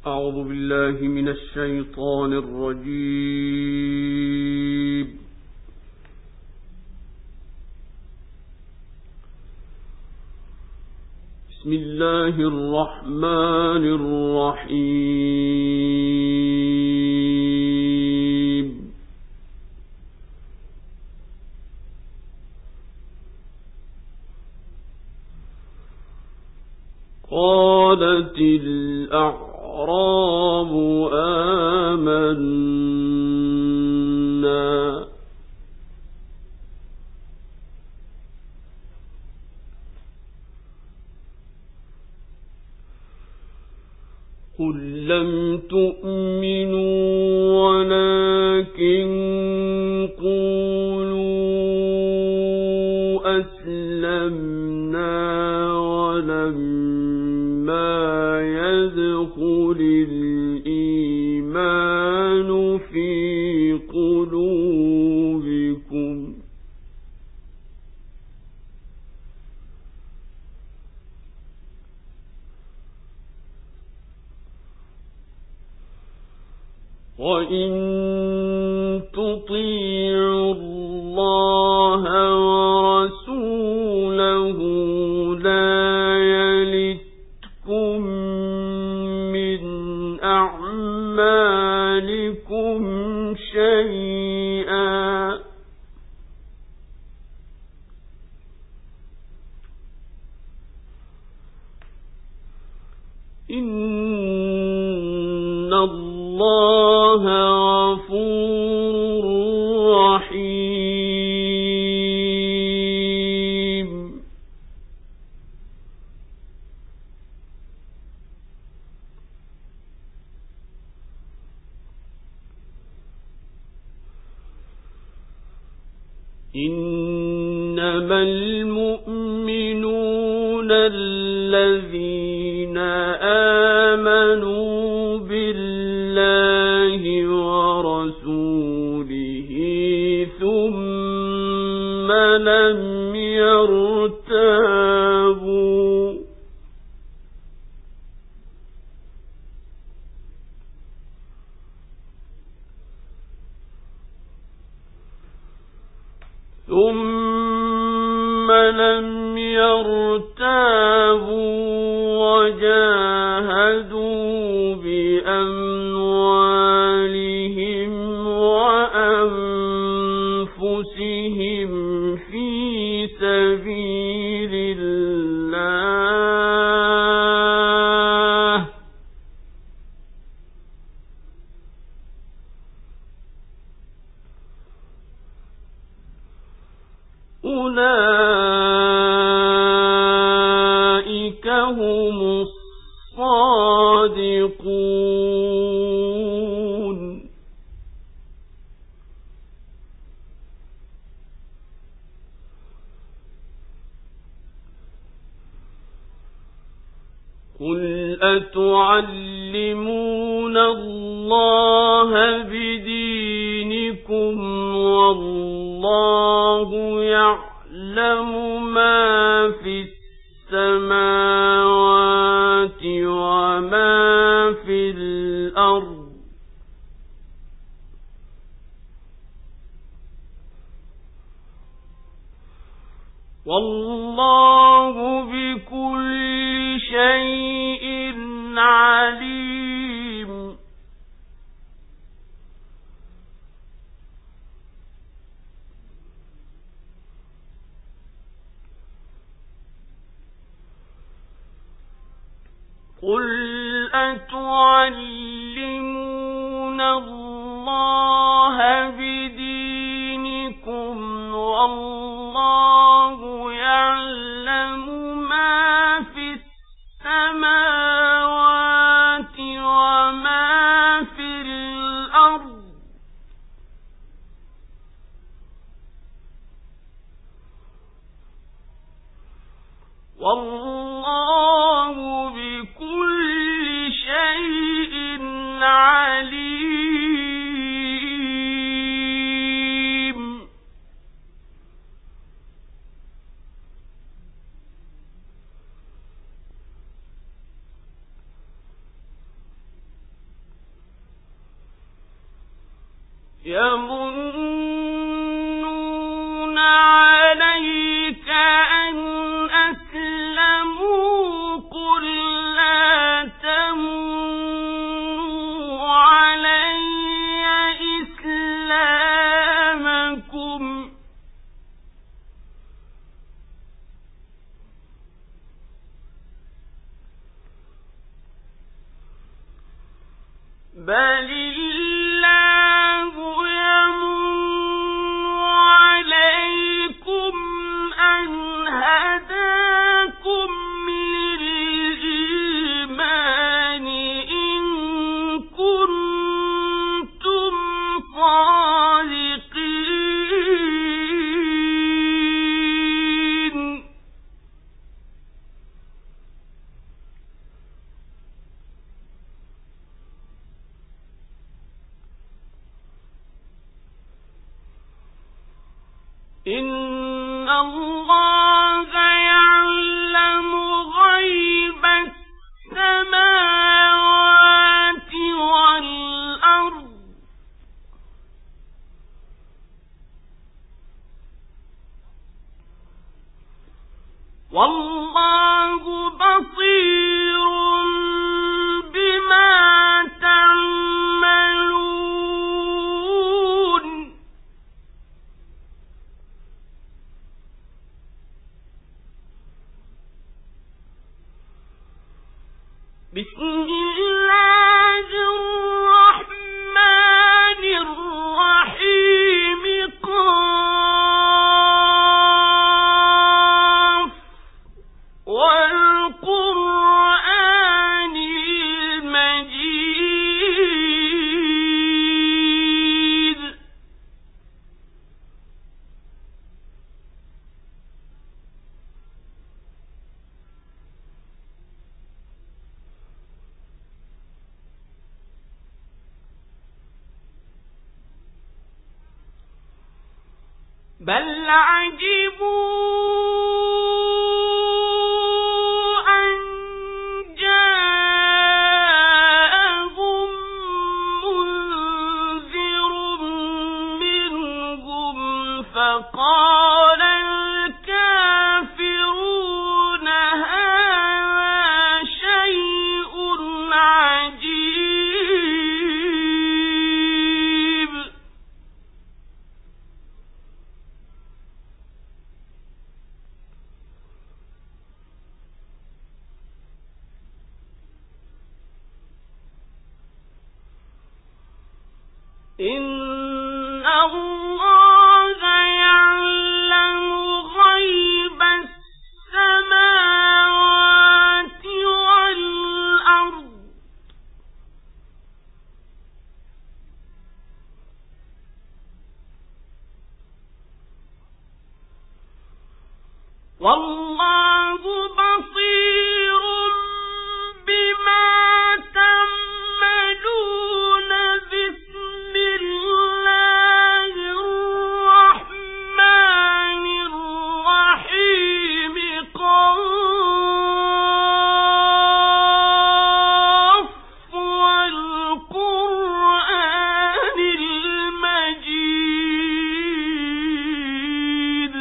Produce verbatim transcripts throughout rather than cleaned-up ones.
أعوذ بالله من الشيطان الرجيم. بسم الله الرحمن الرحيم. قالت الأعراب آمنا قل لم تؤمنوا ولكن قولوا أسلمنا ولما يدخل الإيمان في قلوبكم وإن تطيعوا الله ورسوله لا يلتكم من أعمالكم شيئا إن الله غفور رحيم. إنما المؤمنون الذين آمنوا بالله ورسوله ثم لم يرتابوا ثم لم يرتابوا وجاهدوا بأموالهم وأنفسهم في سبيل الله أولئك هم الصادقون. قل أتعلمون الله بدينكم والله يعلم ما في السماوات وما في الأرض والله بكل شيء عليم. قل أتعلمون الله بدينكم والله يعلم ما في السماوات وما في الأرض والله بكل شيء عليم. يمنون عليك أن أسلموا قل لا تمنوا علي إسلامكم بل الله يمن عليكم أن هداكم للإيمان إن كنتم صادقين إن الله يعلم غيب السماوات والأرض والله بصير بما تعملون بسم الله الرحمن الرحيم قاف والقرآن المجيد بل عجبوا أن جاءهم منذر منهم فقال الكافرون هذا شيء عجيب إن الله يعلم غيب السماوات والأرض والله بصير بما تعملون بسم الله الرحمن الرحيم قاف والقرآن المجيد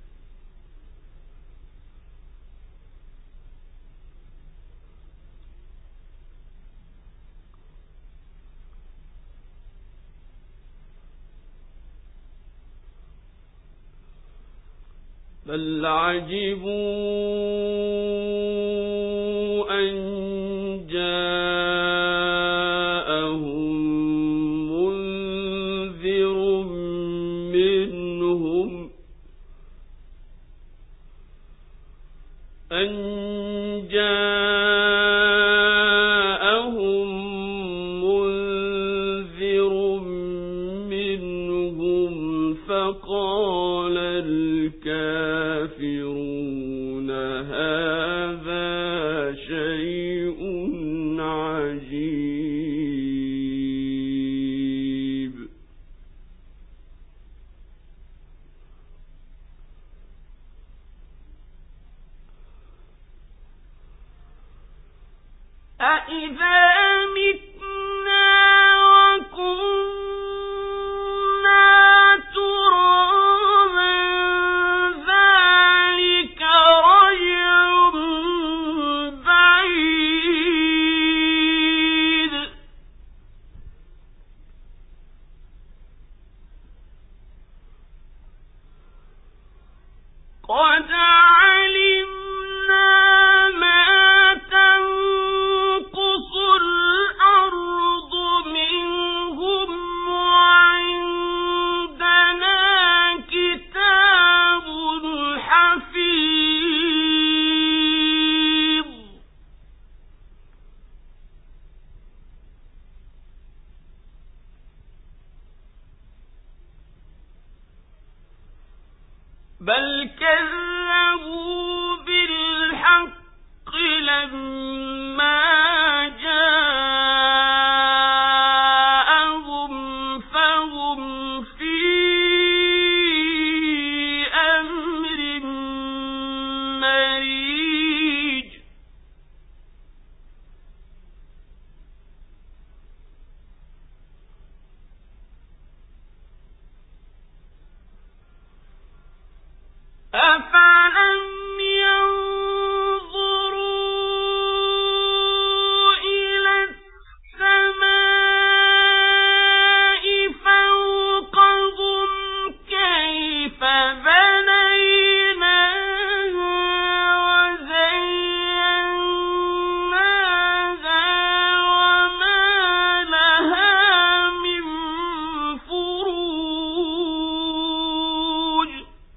بل عجبوا أن جاءهم منذر منهم أن جاءهم منذر منهم فقال الكافرون هذا شيء عجيب أَإِذَا مِتْنَا وَكُنَّا بل كذبوا بالحق لما جاءهم فهم في أمر مريج أفلم ينظروا إلى السماء فوقهم كيف بنيناها وزيناها وما لها من فروج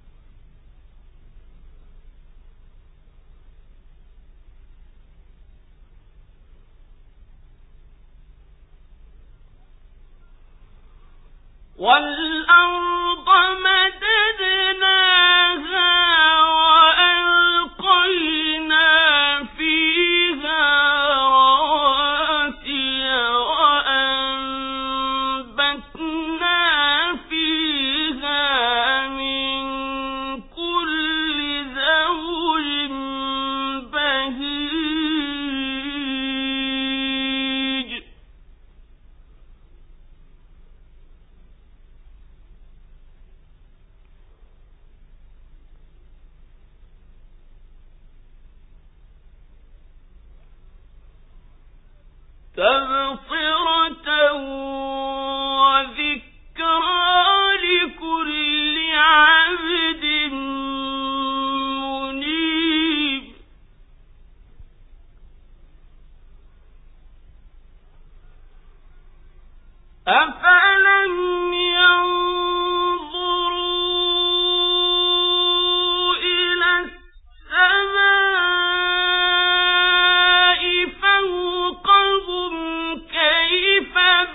والأرض مددناها وألقينا فيها رواسي وأنبتنا فيها من كل زوج بهيج تبصرة وذكرى لكل عبد منيب أفلم ينظروا إلى السماء فوقهم كيف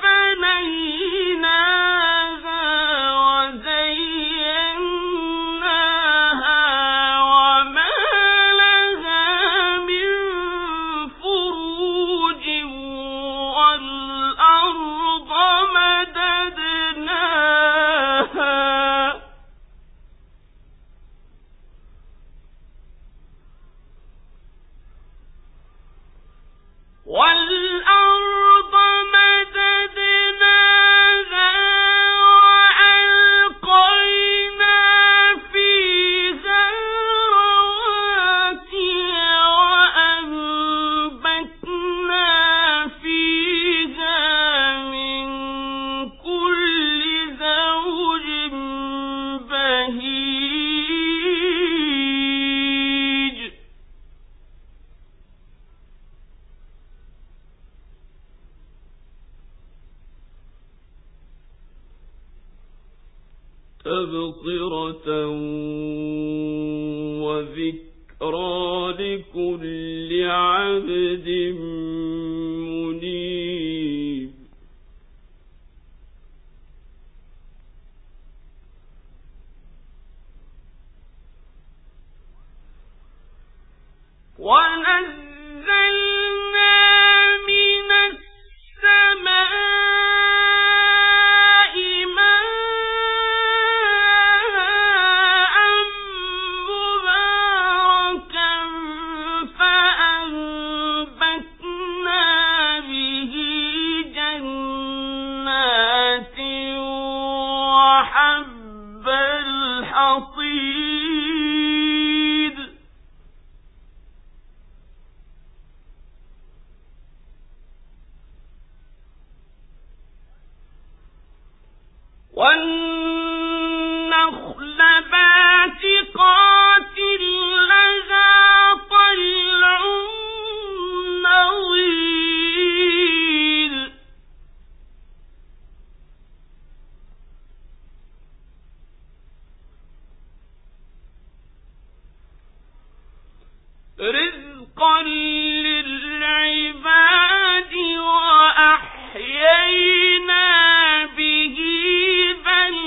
بنيناها وزيناها وما لها من فروج والأرض مددناها والأرض مددناها وألقينا فيها رواسي وأنبتنا فيها من كل زوج بهيج تبصرة وذكرى لكل عبد منيب ونزلنا من السماء ماء مباركا فأنبتنا به جنات وحب الحصيد والنخل باسقات لها طلع نضيد رزقا للعباد وأحيينا به بلدة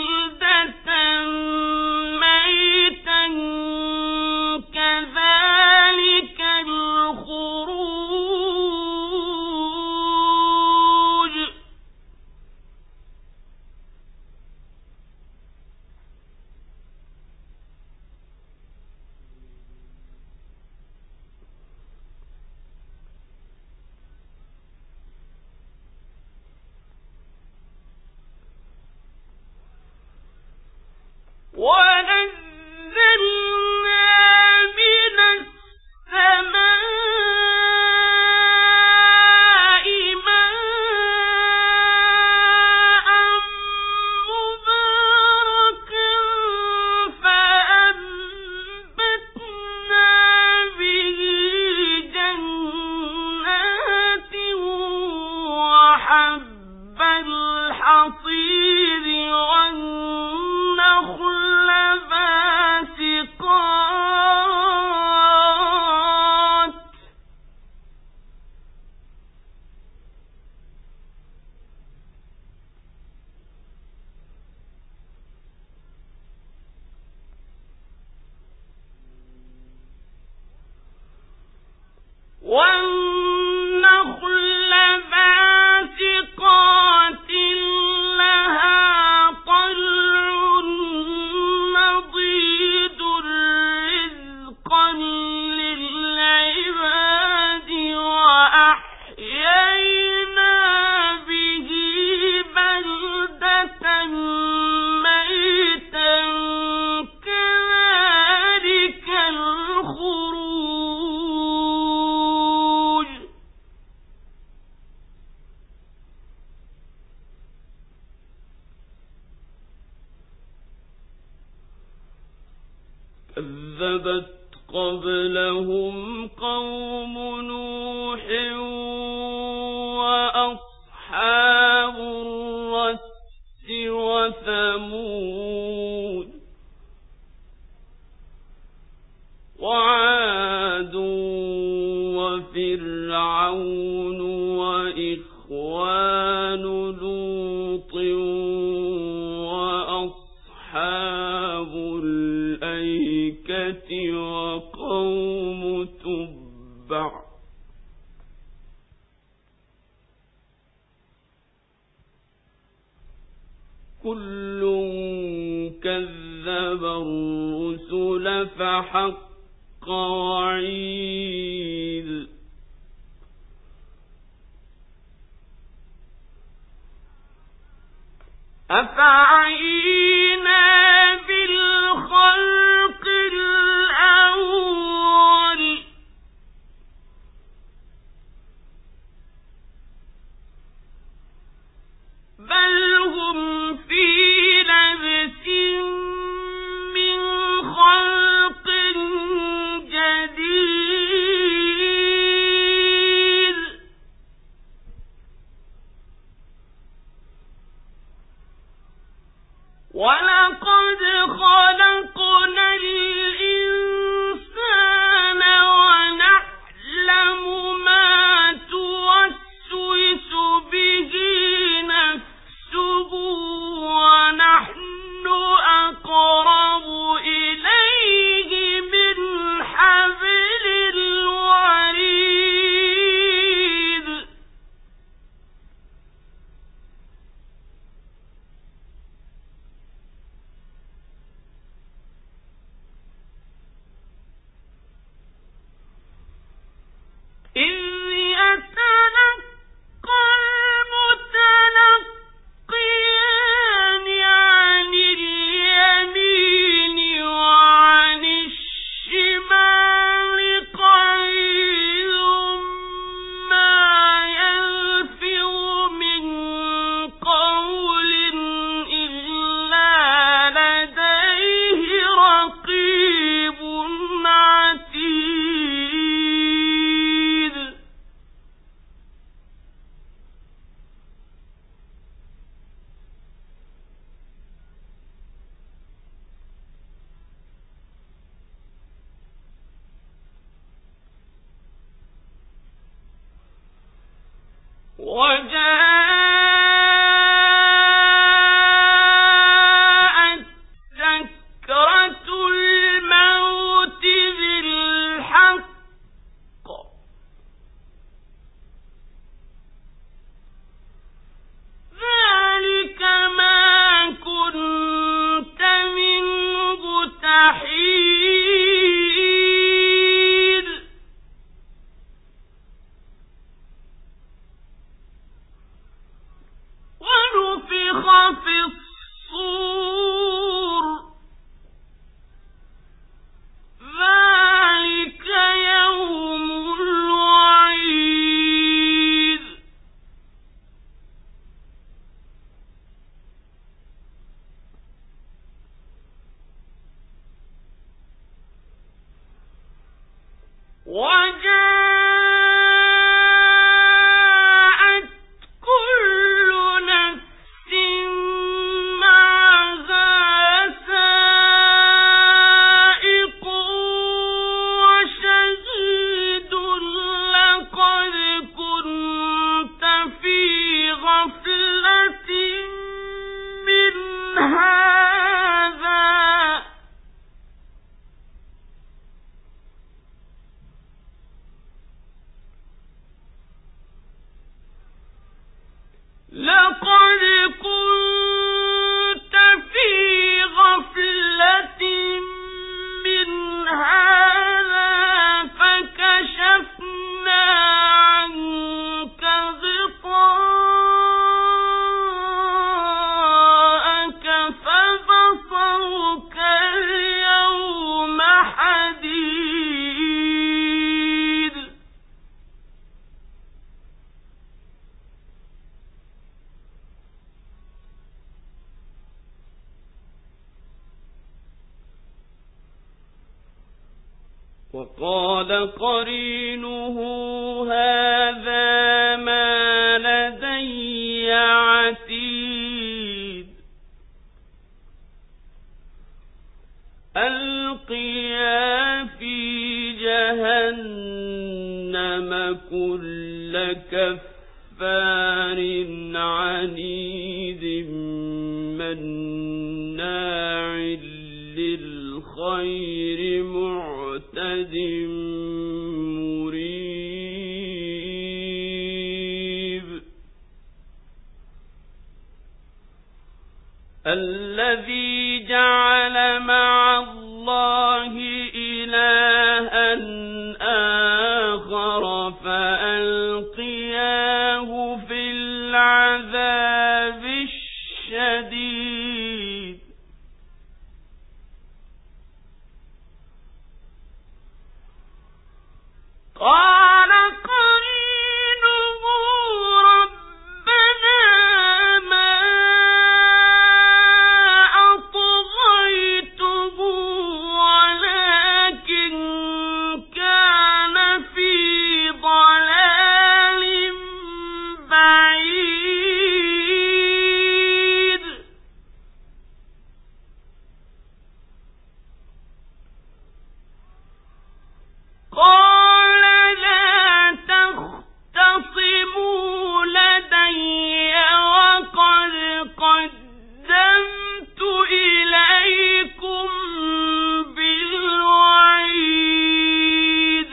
والنخل باسقات لها طلع نضيد رزقا للعباد وأحيينا به بلدة ميتا كذلك الخروج. كذبت قبلهم قوم نوح وأصحاب الرس وثمود وعاد وفرعون وإخوان لوط وأصحاب الأيكة وقوم تبع كل كذب الرسل فحق وعيد. أفعينا بالخلق الأول بل هم في لبس من خلق جديد. ولقد خلقنا الإنسان ونعلم ما توسوس به نفسه ونحن أقرب إليه من حبل الوريد. إذ يتلقى المتلقيان عن اليمين وعن الشمال قعيد ما يلفظ من قول إلا لديه رقيب عتيد. وجاءت سكرة الموت بالحق ذلك ما كنت منه تحيد. وقال قرينه هذا ما لدي عتيد ألقيا في جهنم كل كفار عنيد مناع للخير معتد مريب الذي جعل مع الله إلها آخر فألقياه في العذاب الشديد قال قرينه ربنا ما أطغيته ولكن كان في ضلال بعيد قال لا تختصموا لدي وقد قدمت إليكم بالوعيد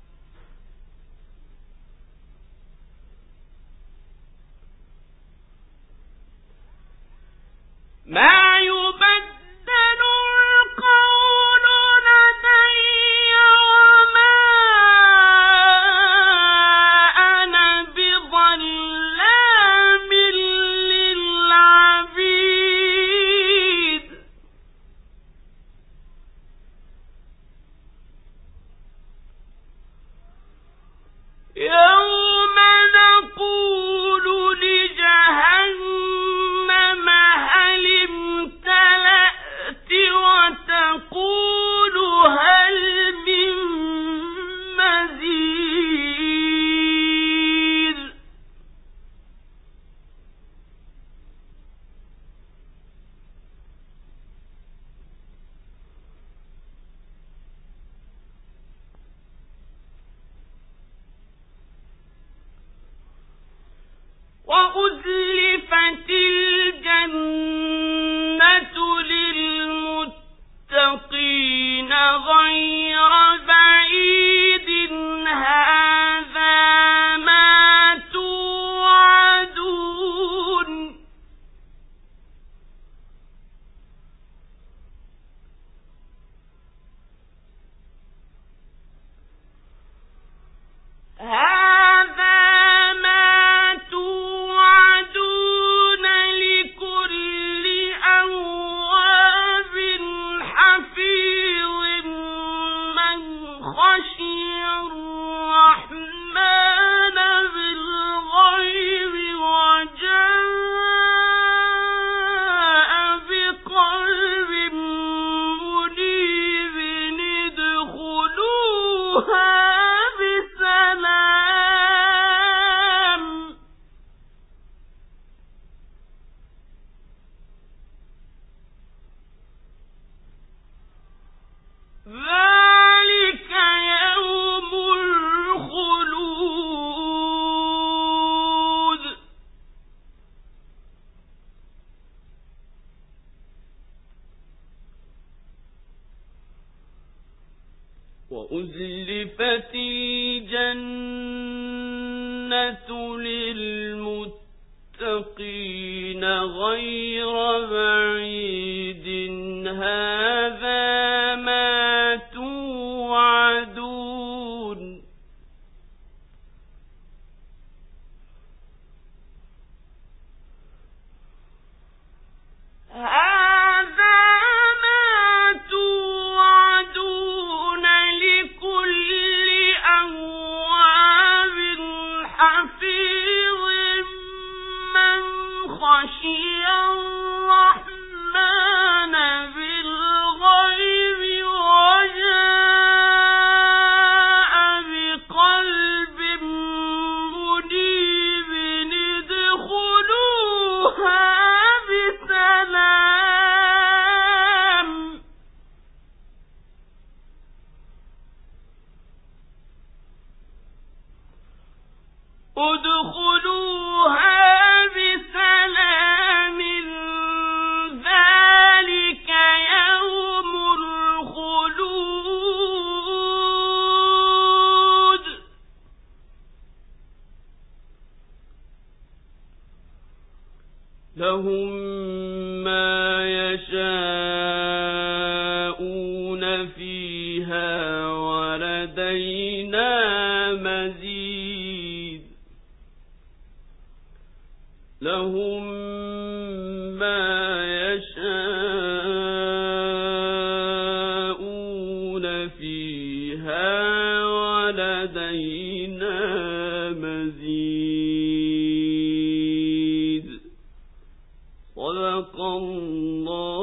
ما يبدل القول لدي وما أنا بظلام للعبيد يوم نقول لجهنم هل امتلأت وتقول هل من مزيد وأزلفت الجنة للمتقين غير بعيد هذا ما توعدون هذا ما توعدون لكل أواب حفيظ من خشي الرحمن بالغيب وجاء بقلب منيب ادخلوها بسلام ذلك يوم الخلود وأزلفت الجنة للمتقين غير بعيد هذا ما توعدون هذا ما توعدون لكل أواب حفيظ من خشي الرحمن بالغيب وجاء ادخلوها بسلام ذلك يوم الخلود لهم ما يشاءون فيها ولدينا مزيد لهم ما يشاءون فيها ولدينا مزيد صدق الله